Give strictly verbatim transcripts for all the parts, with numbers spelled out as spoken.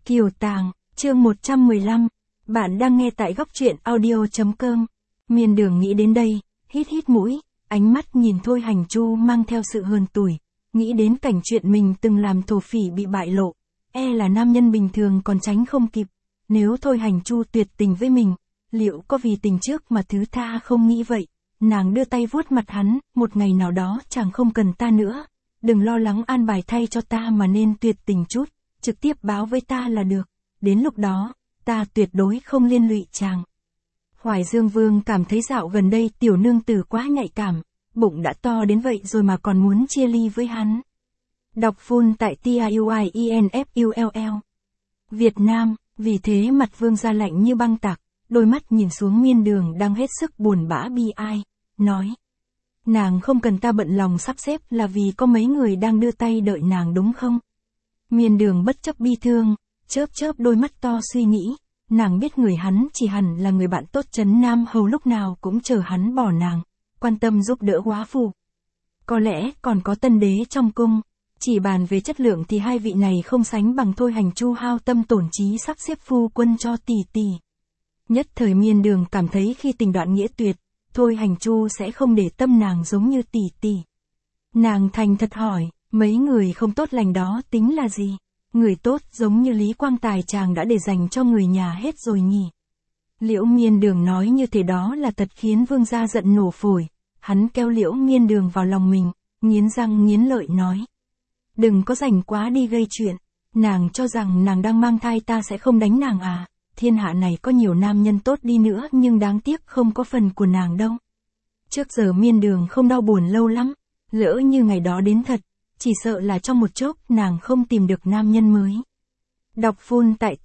Kiều Tàng, chương một trăm mười lăm. Bạn đang nghe tại góc truyện audio chấm com. Miên Đường nghĩ đến đây, hít hít mũi, ánh mắt nhìn Thôi Hành Chu mang theo sự hờn tủi, nghĩ đến cảnh chuyện mình từng làm thổ phỉ bị bại lộ, e là nam nhân bình thường còn tránh không kịp. Nếu Thôi Hành Chu tuyệt tình với mình, liệu có vì tình trước mà thứ tha không nghĩ vậy? Nàng đưa tay vuốt mặt hắn, một ngày nào đó chàng không cần ta nữa, đừng lo lắng an bài thay cho ta mà nên tuyệt tình chút, trực tiếp báo với ta là được, đến lúc đó, ta tuyệt đối không liên lụy chàng. Hoài Dương Vương cảm thấy dạo gần đây tiểu nương tử quá nhạy cảm, bụng đã to đến vậy rồi mà còn muốn chia ly với hắn. Đọc full tại TIUIENFULL. Việt Nam, vì thế mặt Vương ra lạnh như băng tạc, đôi mắt nhìn xuống Miên Đường đang hết sức buồn bã bi ai, nói. Nàng không cần ta bận lòng sắp xếp là vì có mấy người đang đưa tay đợi nàng đúng không? Miên Đường bất chấp bi thương, chớp chớp đôi mắt to suy nghĩ, nàng biết người hắn chỉ hẳn là người bạn tốt Trấn Nam Hầu lúc nào cũng chờ hắn bỏ nàng, quan tâm giúp đỡ góa phu. Có lẽ còn có tân đế trong cung, chỉ bàn về chất lượng thì hai vị này không sánh bằng Thôi Hành Chu hao tâm tổn trí sắp xếp phu quân cho tỷ tỷ. Nhất thời Miên Đường cảm thấy khi tình đoạn nghĩa tuyệt, Thôi Hành Chu sẽ không để tâm nàng giống như tỷ tỷ. Nàng thành thật hỏi, mấy người không tốt lành đó tính là gì? Người tốt giống như Lý Quang Tài chàng đã để dành cho người nhà hết rồi nhỉ? Liễu Miên Đường nói như thế đó là thật khiến Vương gia giận nổ phổi, hắn kéo Liễu Miên Đường vào lòng mình, nghiến răng nghiến lợi nói. Đừng có rảnh quá đi gây chuyện, nàng cho rằng nàng đang mang thai ta sẽ không đánh nàng à? Thiên hạ này có nhiều nam nhân tốt đi nữa nhưng đáng tiếc không có phần của nàng đâu. Trước giờ Miên Đường không đau buồn lâu lắm, lỡ như ngày đó đến thật, chỉ sợ là trong một chốc nàng không tìm được nam nhân mới. Đọc full tại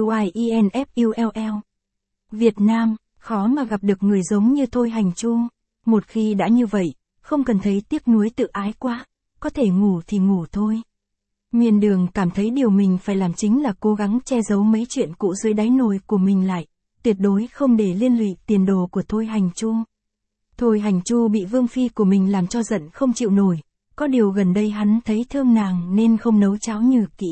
TIUIENFULL. Việt Nam, khó mà gặp được người giống như Thôi Hành Chu. Một khi đã như vậy, không cần thấy tiếc nuối tự ái quá, có thể ngủ thì ngủ thôi. Miên Đường cảm thấy điều mình phải làm chính là cố gắng che giấu mấy chuyện cũ dưới đáy nồi của mình lại, tuyệt đối không để liên lụy tiền đồ của Thôi Hành Chu. Thôi Hành Chu bị vương phi của mình làm cho giận không chịu nổi, có điều gần đây hắn thấy thương nàng nên không nấu cháo nhừ kỹ.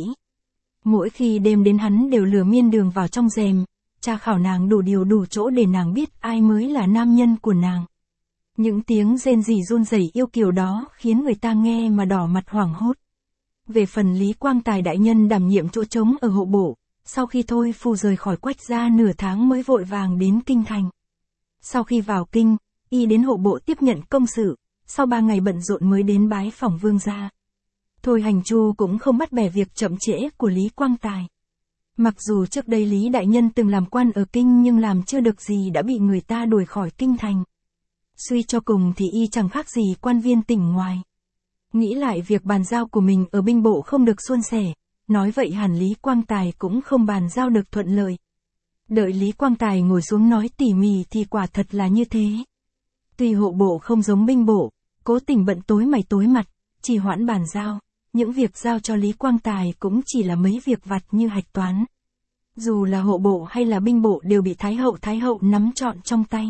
Mỗi khi đêm đến hắn đều lừa Miên Đường vào trong rèm, tra khảo nàng đủ điều đủ chỗ để nàng biết ai mới là nam nhân của nàng. Những tiếng rên rỉ run rẩy yêu kiều đó khiến người ta nghe mà đỏ mặt hoảng hốt. Về phần Lý Quang Tài đại nhân đảm nhiệm chỗ trống ở hộ bộ, sau khi Thôi phu rời khỏi Quách gia nửa tháng mới vội vàng đến kinh thành. Sau khi vào kinh, y đến hộ bộ tiếp nhận công sự, sau ba ngày bận rộn mới đến bái phỏng Vương gia. Thôi Hành Chu cũng không bắt bẻ việc chậm trễ của Lý Quang Tài. Mặc dù trước đây Lý đại nhân từng làm quan ở kinh nhưng làm chưa được gì đã bị người ta đuổi khỏi kinh thành. Suy cho cùng thì y chẳng khác gì quan viên tỉnh ngoài. Nghĩ lại việc bàn giao của mình ở binh bộ không được suôn sẻ, nói vậy hẳn Lý Quang Tài cũng không bàn giao được thuận lợi. Đợi Lý Quang Tài ngồi xuống nói tỉ mỉ thì quả thật là như thế. Tuy hộ bộ không giống binh bộ, cố tình bận tối mày tối mặt, chỉ hoãn bàn giao, những việc giao cho Lý Quang Tài cũng chỉ là mấy việc vặt như hạch toán. Dù là hộ bộ hay là binh bộ đều bị Thái hậu Thái hậu nắm trọn trong tay.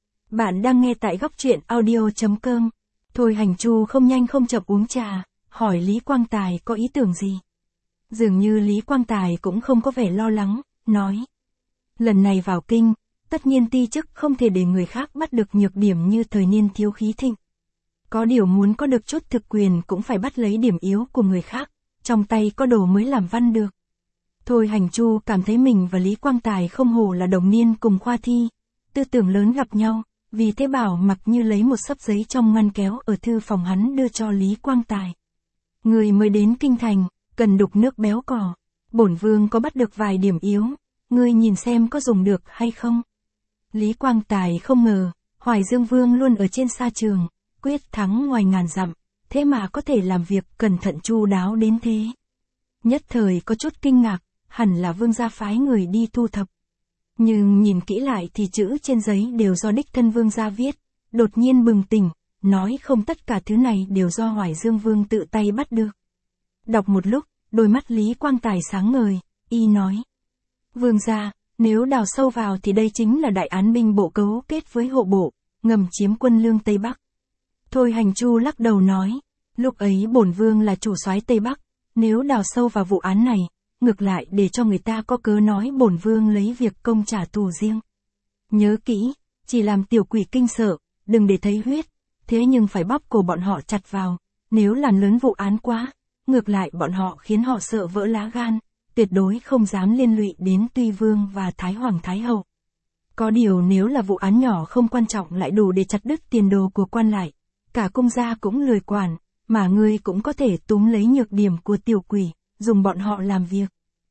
Bạn đang nghe tại góc truyện audio chấm com. Thôi Hành Chu không nhanh không chậm uống trà, hỏi Lý Quang Tài có ý tưởng gì. Dường như Lý Quang Tài cũng không có vẻ lo lắng, nói. Lần này vào kinh, tất nhiên ti chức không thể để người khác bắt được nhược điểm như thời niên thiếu khí thịnh. Có điều muốn có được chút thực quyền cũng phải bắt lấy điểm yếu của người khác, trong tay có đồ mới làm văn được. Thôi Hành Chu cảm thấy mình và Lý Quang Tài không hổ là đồng niên cùng khoa thi, tư tưởng lớn gặp nhau, vì thế bảo mặc như lấy một xấp giấy trong ngăn kéo ở thư phòng hắn đưa cho Lý Quang Tài. Người mới đến kinh thành, cần đục nước béo cò, bổn vương có bắt được vài điểm yếu, ngươi nhìn xem có dùng được hay không. Lý Quang Tài không ngờ, Hoài Dương Vương luôn ở trên sa trường, quyết thắng ngoài ngàn dặm, thế mà có thể làm việc cẩn thận chu đáo đến thế. Nhất thời có chút kinh ngạc, hẳn là Vương gia phái người đi thu thập. Nhưng nhìn kỹ lại thì chữ trên giấy đều do đích thân Vương gia viết, đột nhiên bừng tỉnh, nói không tất cả thứ này đều do Hoài Dương Vương tự tay bắt được. Đọc một lúc, đôi mắt Lý Quang Tài sáng ngời, y nói. Vương gia, nếu đào sâu vào thì đây chính là đại án binh bộ cấu kết với hộ bộ, ngầm chiếm quân lương Tây Bắc. Thôi Hành Chu lắc đầu nói, lúc ấy bổn vương là chủ soái Tây Bắc, nếu đào sâu vào vụ án này, ngược lại để cho người ta có cớ nói bổn vương lấy việc công trả thù riêng. Nhớ kỹ, chỉ làm tiểu quỷ kinh sợ, đừng để thấy huyết, thế nhưng phải bóp cổ bọn họ chặt vào, nếu làm lớn vụ án quá, ngược lại bọn họ khiến họ sợ vỡ lá gan, tuyệt đối không dám liên lụy đến Tuy Vương và Thái Hoàng Thái Hậu. Có điều nếu là vụ án nhỏ không quan trọng lại đủ để chặt đứt tiền đồ của quan lại, cả cung gia cũng lười quản, mà ngươi cũng có thể túm lấy nhược điểm của tiểu quỷ, dùng bọn họ làm việc.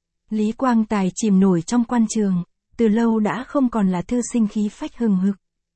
Lý Quang Tài chìm nổi trong quan trường, từ lâu đã không còn là thư sinh khí phách hừng hực.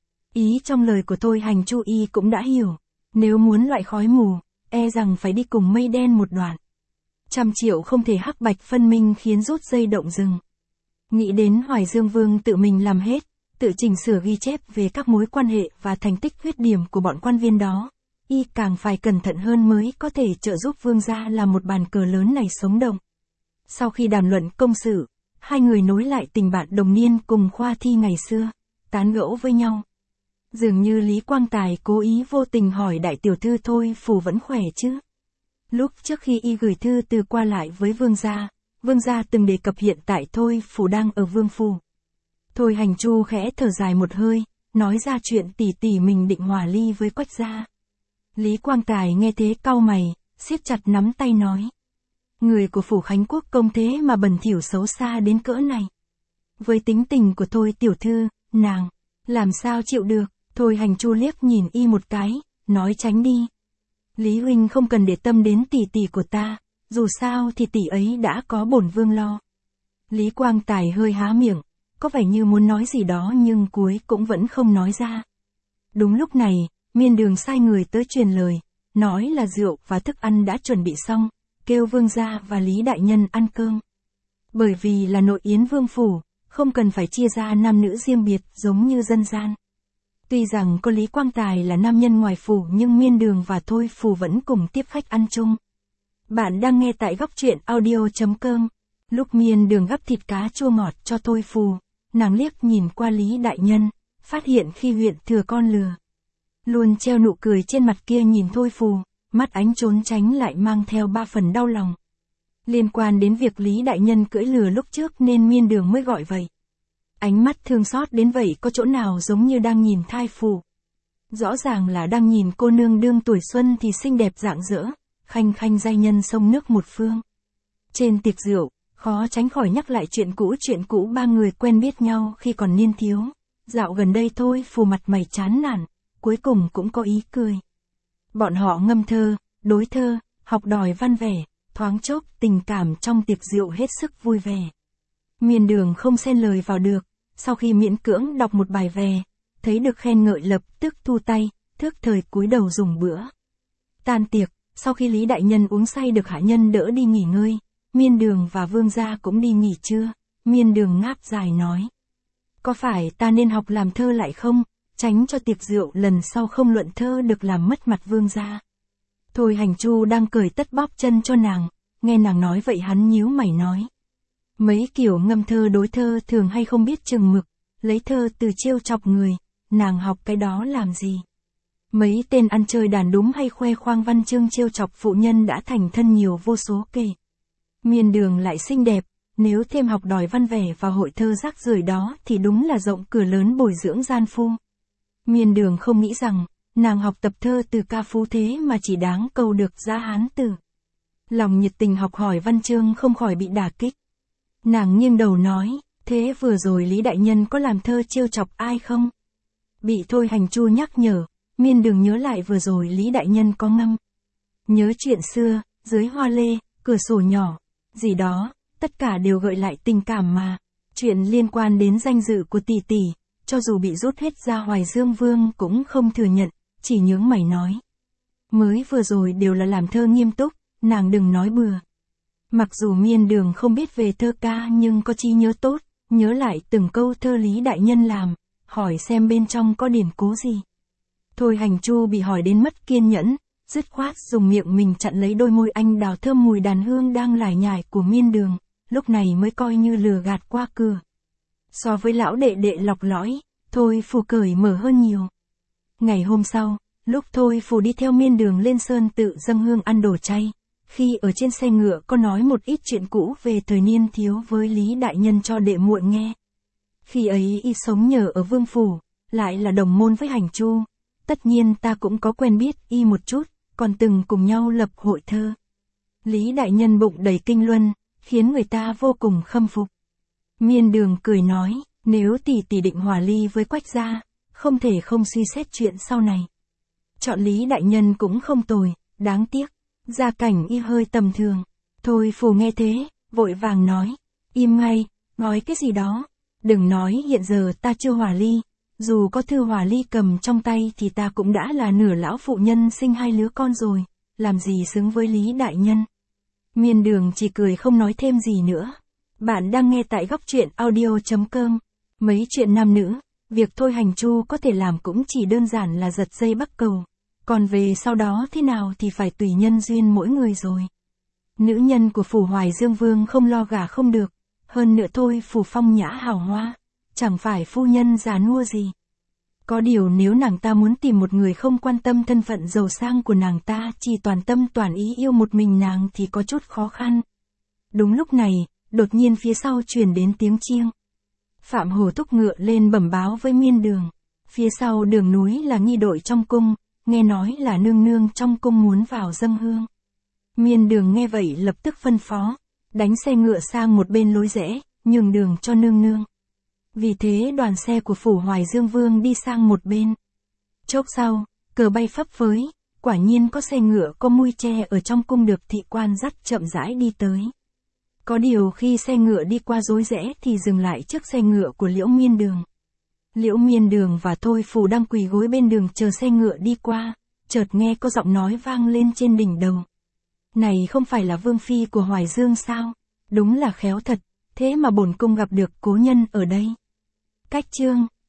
Ý trong lời của Thôi Hành Chu y cũng đã hiểu, nếu muốn loại khói mù, e rằng phải đi cùng mây đen một đoạn. Trăm triệu không thể hắc bạch phân minh khiến rút dây động rừng. Nghĩ đến Hoài Dương Vương tự mình làm hết, tự chỉnh sửa ghi chép về các mối quan hệ và thành tích khuyết điểm của bọn quan viên đó, y càng phải cẩn thận hơn mới có thể trợ giúp vương gia làm một bàn cờ lớn này sống động. Sau khi đàm luận công sự, hai người nối lại tình bạn đồng niên cùng khoa thi ngày xưa, tán gẫu với nhau. Dường như Lý Quang Tài cố ý vô tình hỏi đại tiểu thư Thôi Phủ vẫn khỏe chứ. Lúc trước khi y gửi thư từ qua lại với vương gia, vương gia từng đề cập hiện tại Thôi Phủ đang ở vương phủ. Thôi Hành Chu khẽ thở dài một hơi, nói ra chuyện tỷ tỷ mình định hòa ly với Quách gia. Lý Quang Tài nghe thế cau mày, siết chặt nắm tay nói. Người của phủ Khánh Quốc công thế mà bẩn thỉu xấu xa đến cỡ này. Với tính tình của Thôi tiểu thư, nàng, làm sao chịu được. Thôi Hành Chu liếc nhìn y một cái, nói tránh đi. Lý huynh không cần để tâm đến tỷ tỷ của ta, dù sao thì tỷ ấy đã có bổn vương lo. Lý Quang Tài hơi há miệng, có vẻ như muốn nói gì đó nhưng cuối cũng vẫn không nói ra. Đúng lúc này, Miên Đường sai người tới truyền lời, nói là rượu và thức ăn đã chuẩn bị xong, kêu vương gia và Lý đại nhân ăn cơm. Bởi vì là nội yến vương phủ, không cần phải chia ra nam nữ riêng biệt giống như dân gian. Tuy rằng có Lý Quang Tài là nam nhân ngoài phủ nhưng Miên Đường và Thôi Phủ vẫn cùng tiếp khách ăn chung. Bạn đang nghe tại góc truyện audio chấm com. Lúc Miên Đường gắp thịt cá chua ngọt cho Thôi Phủ, nàng liếc nhìn qua Lý đại nhân, phát hiện khi huyện thừa con lừa. Luôn treo nụ cười trên mặt kia nhìn Thôi Phủ, mắt ánh trốn tránh lại mang theo ba phần đau lòng. Liên quan đến việc Lý đại nhân cưỡi lừa lúc trước nên Miên Đường mới gọi vậy. Ánh mắt thương xót đến vậy có chỗ nào giống như đang nhìn thai phụ. Rõ ràng là đang nhìn cô nương đương tuổi xuân thì xinh đẹp rạng rỡ, khanh khanh giai nhân sông nước một phương. Trên tiệc rượu, khó tránh khỏi nhắc lại chuyện cũ chuyện cũ ba người quen biết nhau khi còn niên thiếu. Dạo gần đây Thôi Phủ mặt mày chán nản, cuối cùng cũng có ý cười. Bọn họ ngâm thơ, đối thơ, học đòi văn vẻ, thoáng chốc tình cảm trong tiệc rượu hết sức vui vẻ. Miên Đường không xen lời vào được, sau khi miễn cưỡng đọc một bài về, thấy được khen ngợi lập tức thu tay, thước thời cúi đầu dùng bữa. Tan tiệc, sau khi Lý đại nhân uống say được hạ nhân đỡ đi nghỉ ngơi, Miên Đường và vương gia cũng đi nghỉ trưa. Miên Đường ngáp dài nói. Có phải ta nên học làm thơ lại không, tránh cho tiệc rượu lần sau không luận thơ được làm mất mặt vương gia. Thôi Hành Chu đang cười tất bóp chân cho nàng, nghe nàng nói vậy hắn nhíu mày nói. Mấy kiểu ngâm thơ đối thơ thường hay không biết chừng mực, lấy thơ từ trêu chọc người, nàng học cái đó làm gì? Mấy tên ăn chơi đàn đúng hay khoe khoang văn chương trêu chọc phụ nhân đã thành thân nhiều vô số kể. Miên Đường lại xinh đẹp, nếu thêm học đòi văn vẻ và hội thơ rác rưởi đó thì đúng là rộng cửa lớn bồi dưỡng gian phu. Miên Đường không nghĩ rằng, nàng học tập thơ từ ca phú thế mà chỉ đáng câu được ra hán tử. Lòng nhiệt tình học hỏi văn chương không khỏi bị đả kích. Nàng nghiêng đầu nói, thế vừa rồi Lý đại nhân có làm thơ trêu chọc ai không? Bị Thôi Hành Chu nhắc nhở, Miên Đường nhớ lại vừa rồi Lý đại nhân có ngâm. Nhớ chuyện xưa, dưới hoa lê, cửa sổ nhỏ, gì đó, tất cả đều gợi lại tình cảm mà. Chuyện liên quan đến danh dự của tỷ tỷ, cho dù bị rút hết ra Hoài Dương Vương cũng không thừa nhận, chỉ nhướng mày nói. Mới vừa rồi đều là làm thơ nghiêm túc, nàng đừng nói bừa. Mặc dù Miên Đường không biết về thơ ca nhưng có trí nhớ tốt, nhớ lại từng câu thơ Lý đại nhân làm, hỏi xem bên trong có điển cố gì. Thôi Hành Chu bị hỏi đến mất kiên nhẫn, dứt khoát dùng miệng mình chặn lấy đôi môi anh đào thơm mùi đàn hương đang lải nhải của Miên Đường, lúc này mới coi như lừa gạt qua cửa. So với lão đệ đệ lọc lõi, Thôi Phủ cởi mở hơn nhiều. Ngày hôm sau, lúc Thôi Phủ đi theo Miên Đường lên sơn tự dâng hương ăn đồ chay, Khi ở trên xe ngựa có nói một ít chuyện cũ về thời niên thiếu với Lý Đại Nhân cho đệ muội nghe. Khi ấy y sống nhờ ở Vương Phủ, lại là đồng môn với Hành Chu. Tất nhiên ta cũng có quen biết y một chút, còn từng cùng nhau lập hội thơ. Lý Đại Nhân bụng đầy kinh luân, khiến người ta vô cùng khâm phục. Miên Đường cười nói, nếu tỷ tỷ định hòa ly với Quách gia, không thể không suy xét chuyện sau này. Chọn Lý Đại Nhân cũng không tồi, đáng tiếc, gia cảnh y hơi tầm thường. Thôi Phù nghe thế, vội vàng nói, im ngay, nói cái gì đó, đừng nói hiện giờ ta chưa hòa ly, dù có thư hòa ly cầm trong tay thì ta cũng đã là nửa lão phụ nhân sinh hai lứa con rồi, làm gì xứng với Lý Đại Nhân. Miên Đường chỉ cười không nói thêm gì nữa. Bạn đang nghe tại góc truyện audio chấm com. Mấy chuyện nam nữ, việc thôi Hành Chu có thể làm cũng chỉ đơn giản là giật dây bắt cầu. Còn về sau đó thế nào thì phải tùy nhân duyên mỗi người rồi. Nữ nhân của Phủ Hoài Dương Vương không lo gả không được. Hơn nữa thôi Phủ phong nhã hào hoa, chẳng phải phu nhân già nua gì. Có điều nếu nàng ta muốn tìm một người không quan tâm thân phận giàu sang của nàng ta, chỉ toàn tâm toàn ý yêu một mình nàng thì có chút khó khăn. Đúng lúc này, đột nhiên phía sau truyền đến tiếng chiêng. Phạm Hổ thúc ngựa lên bẩm báo với Miên Đường. Phía sau đường núi là nghi đội trong cung, nghe nói là nương nương trong cung muốn vào dâng hương. Miên Đường nghe vậy lập tức phân phó, đánh xe ngựa sang một bên lối rẽ, nhường đường cho nương nương. Vì thế đoàn xe của Phủ Hoài Dương Vương đi sang một bên. Chốc sau, cờ bay phấp phới, quả nhiên có xe ngựa có mui tre ở trong cung được thị quan dắt chậm rãi đi tới. Có điều khi xe ngựa đi qua rối rẽ thì dừng lại trước xe ngựa của Liễu Miên Đường. Liễu Miên Đường và Thôi Phù đang quỳ gối bên đường chờ xe ngựa đi qua, chợt nghe có giọng nói vang lên trên đỉnh đầu. Này không phải là Vương Phi của Hoài Dương sao? Đúng là khéo thật, thế mà bổn cung gặp được cố nhân ở đây. Cách chương